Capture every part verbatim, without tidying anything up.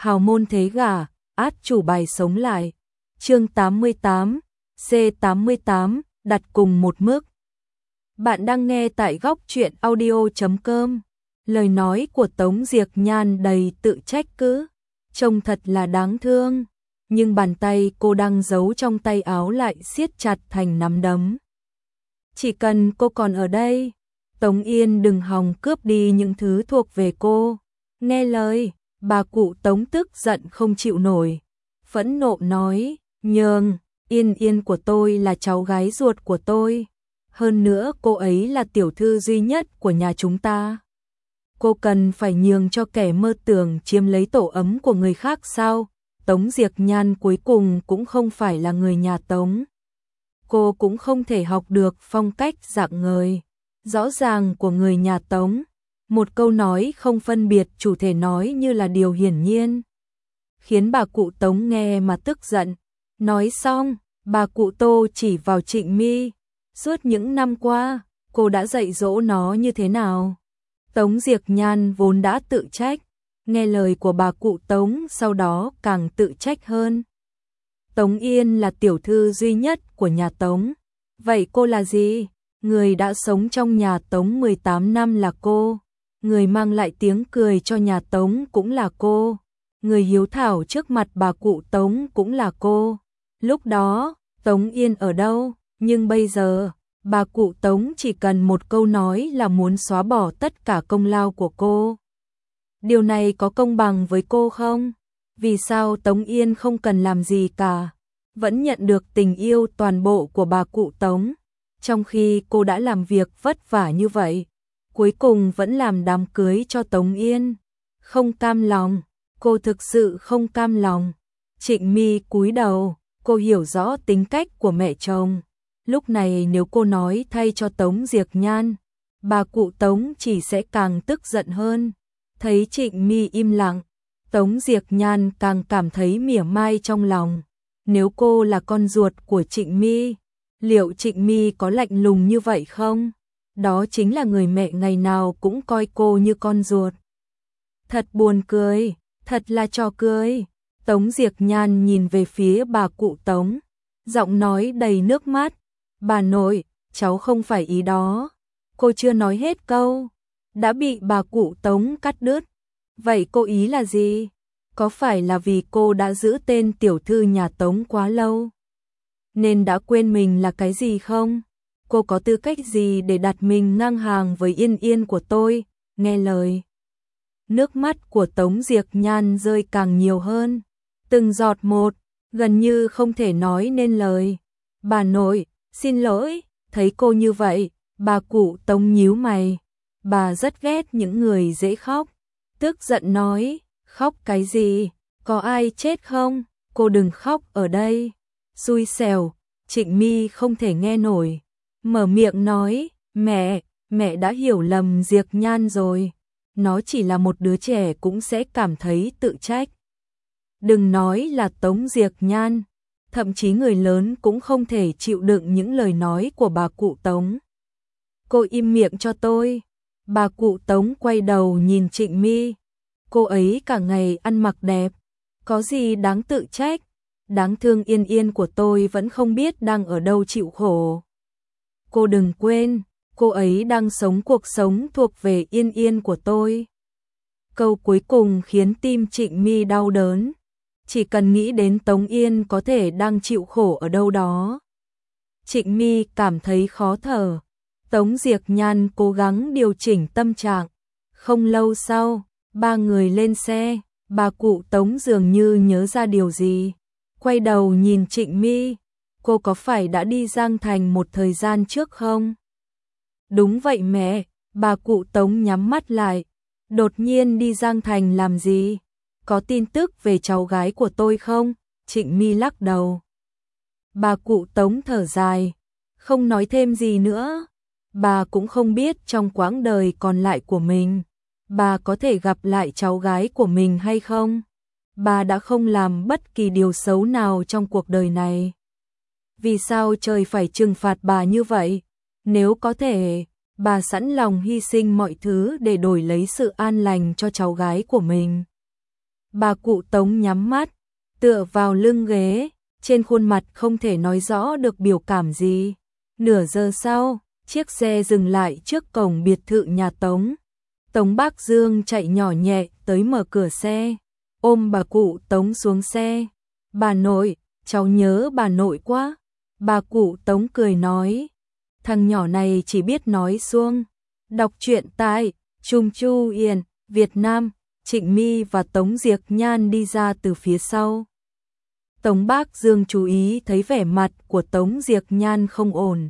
hào môn thế gả, át chủ bài sống lại. Chương tám mươi tám, C tám mươi tám, đặt cùng một mức. Bạn đang nghe tại góc truyện audio chấm com. Lời nói của Tống Diệc Nhan đầy tự trách cứ, trông thật là đáng thương, nhưng bàn tay cô đang giấu trong tay áo lại siết chặt thành nắm đấm. Chỉ cần cô còn ở đây, Tống Yên đừng hòng cướp đi những thứ thuộc về cô. Nghe lời, bà cụ Tống tức giận không chịu nổi, phẫn nộ nói, nhường, Yên Yên của tôi là cháu gái ruột của tôi. Hơn nữa cô ấy là tiểu thư duy nhất của nhà chúng ta. Cô cần phải nhường cho kẻ mơ tưởng chiếm lấy tổ ấm của người khác sao? Tống Diệc Nhan cuối cùng cũng không phải là người nhà Tống. Cô cũng không thể học được phong cách dạng người rõ ràng của người nhà Tống. Một câu nói không phân biệt chủ thể nói như là điều hiển nhiên, khiến bà cụ Tống nghe mà tức giận. Nói xong, bà cụ Tô chỉ vào Trịnh My. Suốt những năm qua, cô đã dạy dỗ nó như thế nào? Tống Diệc Nhan vốn đã tự trách, nghe lời của bà cụ Tống sau đó càng tự trách hơn. Tống Yên là tiểu thư duy nhất của nhà Tống. Vậy cô là gì? Người đã sống trong nhà Tống mười tám năm là cô. Người mang lại tiếng cười cho nhà Tống cũng là cô. Người hiếu thảo trước mặt bà cụ Tống cũng là cô. Lúc đó, Tống Yên ở đâu? Nhưng bây giờ, bà cụ Tống chỉ cần một câu nói là muốn xóa bỏ tất cả công lao của cô. Điều này có công bằng với cô không? Vì sao Tống Yên không cần làm gì cả, vẫn nhận được tình yêu toàn bộ của bà cụ Tống, trong khi cô đã làm việc vất vả như vậy, cuối cùng vẫn làm đám cưới cho Tống Yên? Không cam lòng, cô thực sự không cam lòng. Trịnh My cúi đầu, cô hiểu rõ tính cách của mẹ chồng. Lúc này nếu cô nói thay cho Tống Diệc Nhan, bà cụ Tống chỉ sẽ càng tức giận hơn. Thấy Trịnh My im lặng, Tống Diệc Nhan càng cảm thấy mỉa mai trong lòng. Nếu cô là con ruột của Trịnh My, liệu Trịnh My có lạnh lùng như vậy không? Đó chính là người mẹ ngày nào cũng coi cô như con ruột. Thật buồn cười, thật là trò cười. Tống Diệc Nhan nhìn về phía bà cụ Tống, giọng nói đầy nước mắt. Bà nội, cháu không phải ý đó. Cô chưa nói hết câu, đã bị bà cụ Tống cắt đứt. Vậy cô ý là gì? Có phải là vì cô đã giữ tên tiểu thư nhà Tống quá lâu, nên đã quên mình là cái gì không? Cô có tư cách gì để đặt mình ngang hàng với Yên Yên của tôi? Nghe lời, nước mắt của Tống Diệc Nhan rơi càng nhiều hơn, từng giọt một, gần như không thể nói nên lời. Bà nội, xin lỗi. Thấy cô như vậy, bà cụ Tống nhíu mày. Bà rất ghét những người dễ khóc, tức giận nói, khóc cái gì? Có ai chết không? Cô đừng khóc ở đây. Xui xẻo. Trịnh My không thể nghe nổi, mở miệng nói, mẹ, mẹ đã hiểu lầm Diệc Nhan rồi. Nó chỉ là một đứa trẻ cũng sẽ cảm thấy tự trách. Đừng nói là Tống Diệc Nhan, thậm chí người lớn cũng không thể chịu đựng những lời nói của bà cụ Tống. Cô im miệng cho tôi. Bà cụ Tống quay đầu nhìn Trịnh My. Cô ấy cả ngày ăn mặc đẹp, có gì đáng tự trách? Đáng thương Yên Yên của tôi vẫn không biết đang ở đâu chịu khổ. Cô đừng quên, cô ấy đang sống cuộc sống thuộc về Yên Yên của tôi. Câu cuối cùng khiến tim Trịnh My đau đớn. Chỉ cần nghĩ đến Tống Yên có thể đang chịu khổ ở đâu đó, Trịnh My cảm thấy khó thở. Tống Diệc Nhan cố gắng điều chỉnh tâm trạng. Không lâu sau, ba người lên xe. Bà cụ Tống dường như nhớ ra điều gì, quay đầu nhìn Trịnh My. Cô có phải đã đi Giang Thành một thời gian trước không? Đúng vậy mẹ. Bà cụ Tống nhắm mắt lại. Đột nhiên đi Giang Thành làm gì? Có tin tức về cháu gái của tôi không? Trịnh My lắc đầu. Bà cụ Tống thở dài, không nói thêm gì nữa. Bà cũng không biết trong quãng đời còn lại của mình, bà có thể gặp lại cháu gái của mình hay không. Bà đã không làm bất kỳ điều xấu nào trong cuộc đời này. Vì sao trời phải trừng phạt bà như vậy? Nếu có thể, bà sẵn lòng hy sinh mọi thứ để đổi lấy sự an lành cho cháu gái của mình. Bà cụ Tống nhắm mắt, tựa vào lưng ghế, trên khuôn mặt không thể nói rõ được biểu cảm gì. Nửa giờ sau, chiếc xe dừng lại trước cổng biệt thự nhà Tống. Tống Bác Dương chạy nhỏ nhẹ tới mở cửa xe, ôm bà cụ Tống xuống xe. Bà nội, cháu nhớ bà nội quá. Bà cụ Tống cười nói, thằng nhỏ này chỉ biết nói suông. Đọc truyện tại Trung Chu Yên, Việt Nam. Trịnh My và Tống Diệc Nhan đi ra từ phía sau. Tống Bác Dương chú ý thấy vẻ mặt của Tống Diệc Nhan không ổn.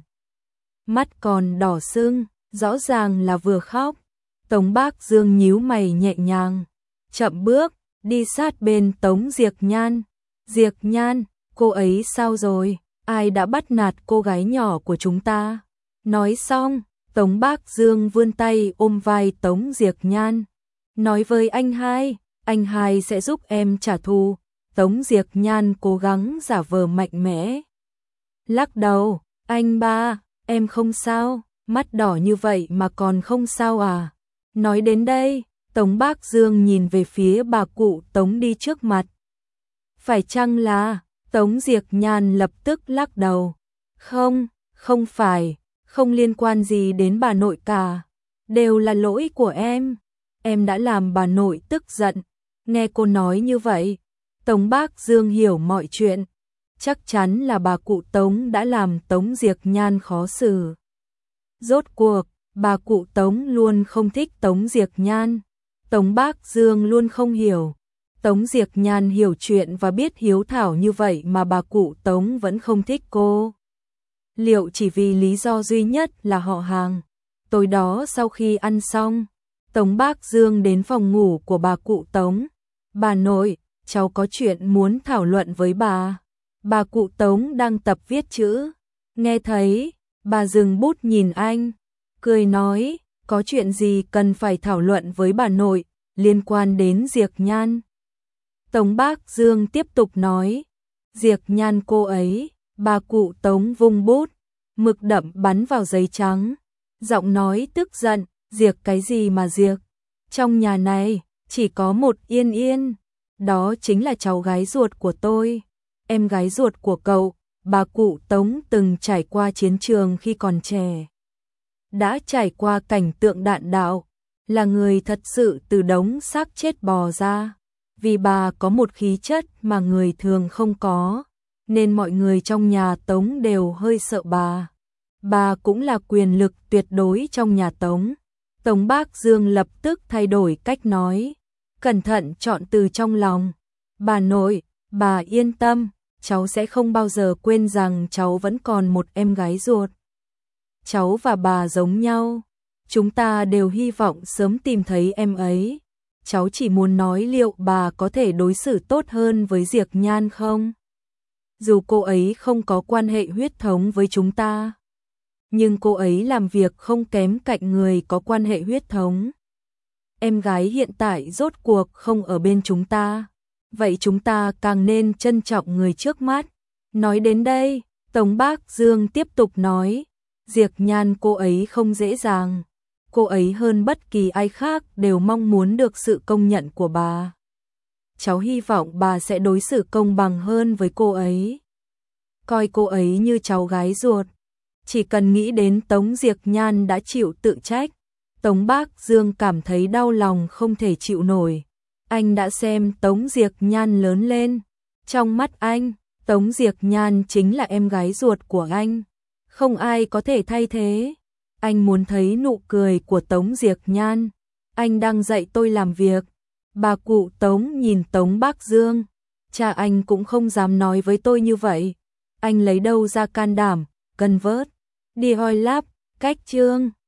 Mắt còn đỏ sưng, rõ ràng là vừa khóc. Tống Bác Dương nhíu mày nhẹ nhàng, chậm bước, đi sát bên Tống Diệc Nhan. Diệc Nhan, cô ấy sao rồi? Ai đã bắt nạt cô gái nhỏ của chúng ta? Nói xong, Tống Bác Dương vươn tay ôm vai Tống Diệc Nhan. Nói với anh hai, anh hai sẽ giúp em trả thù. Tống Diệc Nhan cố gắng giả vờ mạnh mẽ. Lắc đầu, anh ba, em không sao, mắt đỏ như vậy mà còn không sao à? Nói đến đây, Tống Bác Dương nhìn về phía bà cụ Tống đi trước mặt. Phải chăng là, Tống Diệc Nhan lập tức lắc đầu. Không, không phải, không liên quan gì đến bà nội cả. Đều là lỗi của em. Em đã làm bà nội tức giận. Nghe cô nói như vậy, Tống Bác Dương hiểu mọi chuyện. Chắc chắn là bà cụ Tống đã làm Tống Diệc Nhan khó xử. Rốt cuộc, bà cụ Tống luôn không thích Tống Diệc Nhan. Tống Bác Dương luôn không hiểu. Tống Diệc Nhan hiểu chuyện và biết hiếu thảo như vậy mà bà cụ Tống vẫn không thích cô. Liệu chỉ vì lý do duy nhất là họ hàng? Tối đó sau khi ăn xong, Tống Bác Dương đến phòng ngủ của bà cụ Tống. Bà nội, cháu có chuyện muốn thảo luận với bà. Bà cụ Tống đang tập viết chữ. Nghe thấy, bà dừng bút nhìn anh, cười nói, có chuyện gì cần phải thảo luận với bà nội, liên quan đến Diệc Nhan. Tống Bác Dương tiếp tục nói, Diệc Nhan cô ấy. Bà cụ Tống vung bút, mực đậm bắn vào giấy trắng. Giọng nói tức giận, Diệc cái gì mà Diệc? Trong nhà này, chỉ có một Yên Yên. Đó chính là cháu gái ruột của tôi. Em gái ruột của cậu. Bà cụ Tống từng trải qua chiến trường khi còn trẻ. Đã trải qua cảnh tượng đạn đạo. Là người thật sự từ đống xác chết bò ra. Vì bà có một khí chất mà người thường không có. Nên mọi người trong nhà Tống đều hơi sợ bà. Bà cũng là quyền lực tuyệt đối trong nhà Tống. Tống Bác Dương lập tức thay đổi cách nói. Cẩn thận chọn từ trong lòng. Bà nội, bà yên tâm, cháu sẽ không bao giờ quên rằng cháu vẫn còn một em gái ruột. Cháu và bà giống nhau. Chúng ta đều hy vọng sớm tìm thấy em ấy. Cháu chỉ muốn nói liệu bà có thể đối xử tốt hơn với Diệc Nhan không? Dù cô ấy không có quan hệ huyết thống với chúng ta, nhưng cô ấy làm việc không kém cạnh người có quan hệ huyết thống. Em gái hiện tại rốt cuộc không ở bên chúng ta, vậy chúng ta càng nên trân trọng người trước mắt. Nói đến đây, Tống Bác Dương tiếp tục nói, Diệc Nhan cô ấy không dễ dàng. Cô ấy hơn bất kỳ ai khác đều mong muốn được sự công nhận của bà. Cháu hy vọng bà sẽ đối xử công bằng hơn với cô ấy. Coi cô ấy như cháu gái ruột. Chỉ cần nghĩ đến Tống Diệc Nhan đã chịu tự trách, Tống Bác Dương cảm thấy đau lòng không thể chịu nổi. Anh đã xem Tống Diệc Nhan lớn lên. Trong mắt anh, Tống Diệc Nhan chính là em gái ruột của anh. Không ai có thể thay thế. Anh muốn thấy nụ cười của Tống Diệc Nhan. Anh đang dạy tôi làm việc. Bà cụ Tống nhìn Tống Bác Dương. Cha anh cũng không dám nói với tôi như vậy. Anh lấy đâu ra can đảm, cân vớt. Đi hoi láp, cách chương.